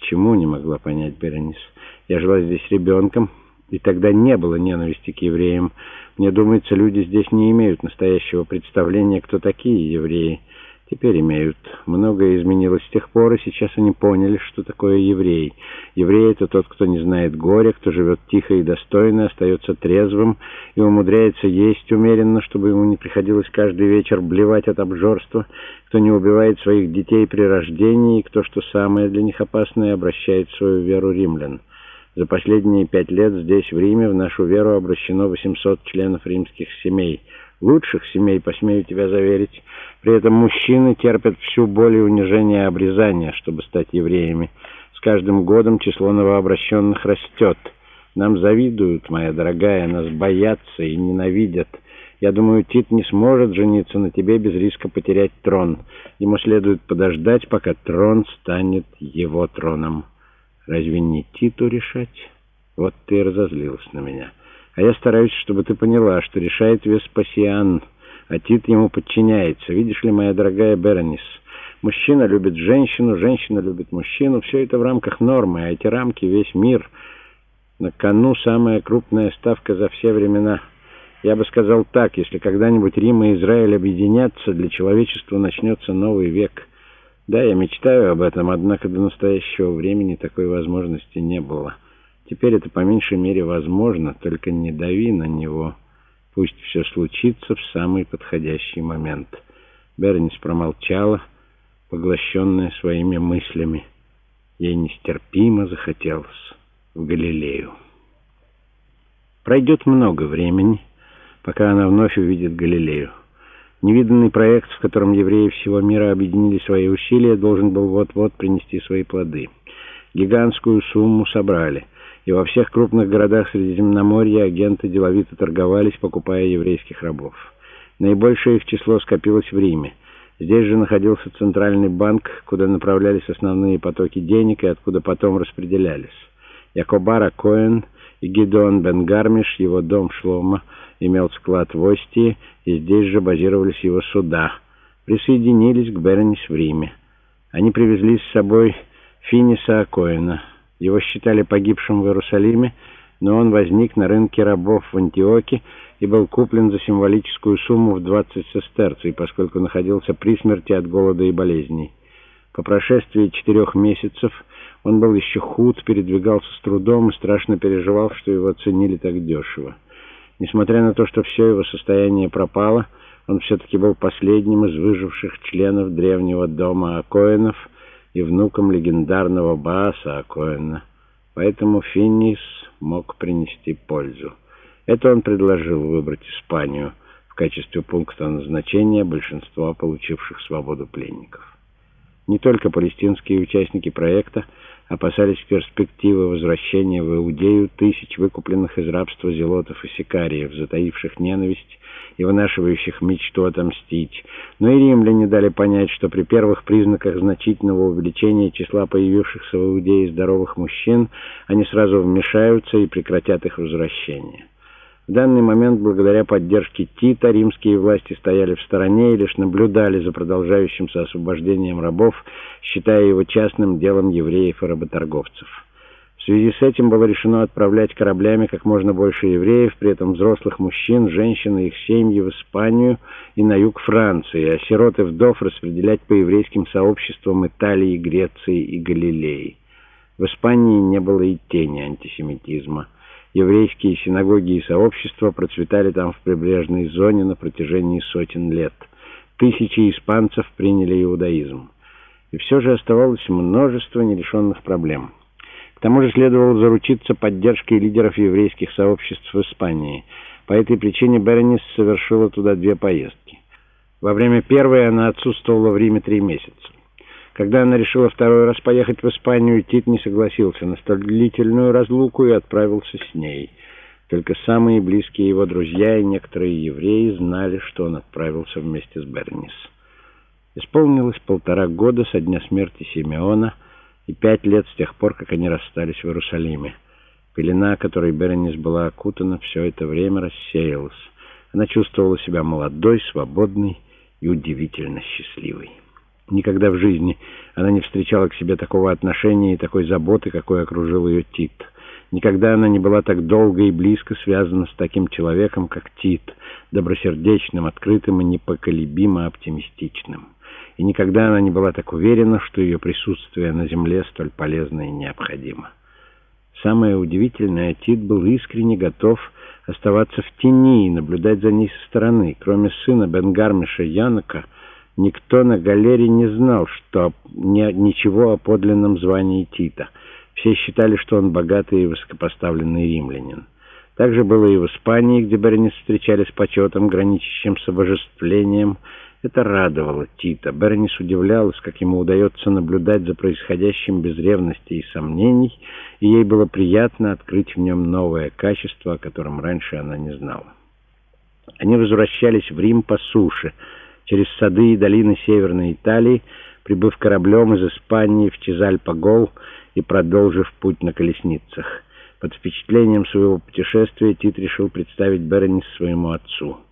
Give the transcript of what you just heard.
«Почему?» — не могла понять Беренис. «Я жила здесь ребенком, и тогда не было ненависти к евреям. Мне думается, люди здесь не имеют настоящего представления, кто такие евреи. Теперь имеют. Многое изменилось с тех пор, и сейчас они поняли, что такое еврей. Еврей — это тот, кто не знает горя, кто живет тихо и достойно, остается трезвым и умудряется есть умеренно, чтобы ему не приходилось каждый вечер блевать от обжорства, кто не убивает своих детей при рождении, и кто, что самое для них опасное, обращает свою веру римлян. За последние 5 лет здесь, в Риме, в нашу веру обращено 800 членов римских семей. Лучших семей, посмею тебя заверить. При этом мужчины терпят всю боль и унижение обрезания, чтобы стать евреями. С каждым годом число новообращенных растет. Нам завидуют, моя дорогая, нас боятся и ненавидят. Я думаю, Тит не сможет жениться на тебе без риска потерять трон. Ему следует подождать, пока трон станет его троном. Разве не Титу решать? Вот ты и разозлилась на меня. А я стараюсь, чтобы ты поняла, что решает Веспасиан, а Тит ему подчиняется. Видишь ли, моя дорогая Беренис, мужчина любит женщину, женщина любит мужчину. Все это в рамках нормы, а эти рамки — весь мир. На кону самая крупная ставка за все времена. Я бы сказал так: если когда-нибудь Рим и Израиль объединятся, для человечества начнется новый век. Да, я мечтаю об этом, однако до настоящего времени такой возможности не было. Теперь это по меньшей мере возможно, только не дави на него. Пусть все случится в самый подходящий момент. Беренис промолчала, поглощенная своими мыслями. Ей нестерпимо захотелось в Галилею. Пройдет много времени, пока она вновь увидит Галилею. Невиданный проект, в котором евреи всего мира объединили свои усилия, должен был вот-вот принести свои плоды. Гигантскую сумму собрали, и во всех крупных городах Средиземноморья агенты деловито торговались, покупая еврейских рабов. Наибольшее их число скопилось в Риме. Здесь же находился центральный банк, куда направлялись основные потоки денег и откуда потом распределялись. Якобар а-Коэн и Гидеон бен Гармиш, его дом Шломо, имел склад в Остии, и здесь же базировались его суда. Присоединились к Беренис в Риме. Они привезли с собой Финиса а-Коэна. Его считали погибшим в Иерусалиме, но он возник на рынке рабов в Антиохе и был куплен за символическую сумму в 20 сестерций, поскольку находился при смерти от голода и болезней. По прошествии 4 месяцев он был еще худ, передвигался с трудом и страшно переживал, что его ценили так дешево. Несмотря на то, что все его состояние пропало, он все-таки был последним из выживших членов древнего дома а-Коэнов и внуком легендарного Бааса а-Коэна. Поэтому Финис мог принести пользу. Это он предложил выбрать Испанию в качестве пункта назначения большинства получивших свободу пленников. Не только палестинские участники проекта опасались перспективы возвращения в Иудею тысяч выкупленных из рабства зелотов и сикариев, затаивших ненависть и вынашивающих мечту отомстить. Но и римляне дали понять, что при первых признаках значительного увеличения числа появившихся в Иудее здоровых мужчин они сразу вмешаются и прекратят их возвращение. В данный момент, благодаря поддержке Тита, римские власти стояли в стороне и лишь наблюдали за продолжающимся освобождением рабов, считая его частным делом евреев и работорговцев. В связи с этим было решено отправлять кораблями как можно больше евреев, при этом взрослых мужчин, женщин и их семьи в Испанию и на юг Франции, а сирот и вдов распределять по еврейским сообществам Италии, Греции и Галилеи. В Испании не было и тени антисемитизма. Еврейские синагоги и сообщества процветали там в прибрежной зоне на протяжении сотен лет. Тысячи испанцев приняли иудаизм. И все же оставалось множество нерешенных проблем. К тому же следовало заручиться поддержкой лидеров еврейских сообществ в Испании. По этой причине Беренис совершила туда 2 поездки. Во время первой она отсутствовала в Риме 3 месяца. Когда она решила второй раз поехать в Испанию, Тит не согласился на столь длительную разлуку и отправился с ней. Только самые близкие его друзья и некоторые евреи знали, что он отправился вместе с Беренис. Исполнилось 1,5 года со дня смерти Симеона и 5 лет с тех пор, как они расстались в Иерусалиме. Пелена, которой Беренис была окутана, все это время рассеялась. Она чувствовала себя молодой, свободной и удивительно счастливой. Никогда в жизни она не встречала к себе такого отношения и такой заботы, какой окружил ее Тит. Никогда она не была так долго и близко связана с таким человеком, как Тит, добросердечным, открытым и непоколебимо оптимистичным. И никогда она не была так уверена, что ее присутствие на земле столь полезно и необходимо. Самое удивительное, Тит был искренне готов оставаться в тени и наблюдать за ней со стороны. Кроме сына Бен-Гармиша Янока, никто на галере не знал ничего о подлинном звании Тита. Все считали, что он богатый и высокопоставленный римлянин. Так же было и в Испании, где Беренис встречали с почетом, граничащим с обожествлением. Это радовало Тита. Беренис удивлялась, как ему удается наблюдать за происходящим без ревности и сомнений, и ей было приятно открыть в нем новое качество, о котором раньше она не знала. Они возвращались в Рим по суше, через сады и долины Северной Италии, прибыв кораблем из Испании в Чезаль-Пагол и продолжив путь на колесницах. Под впечатлением своего путешествия Тит решил представить Беренис своему отцу.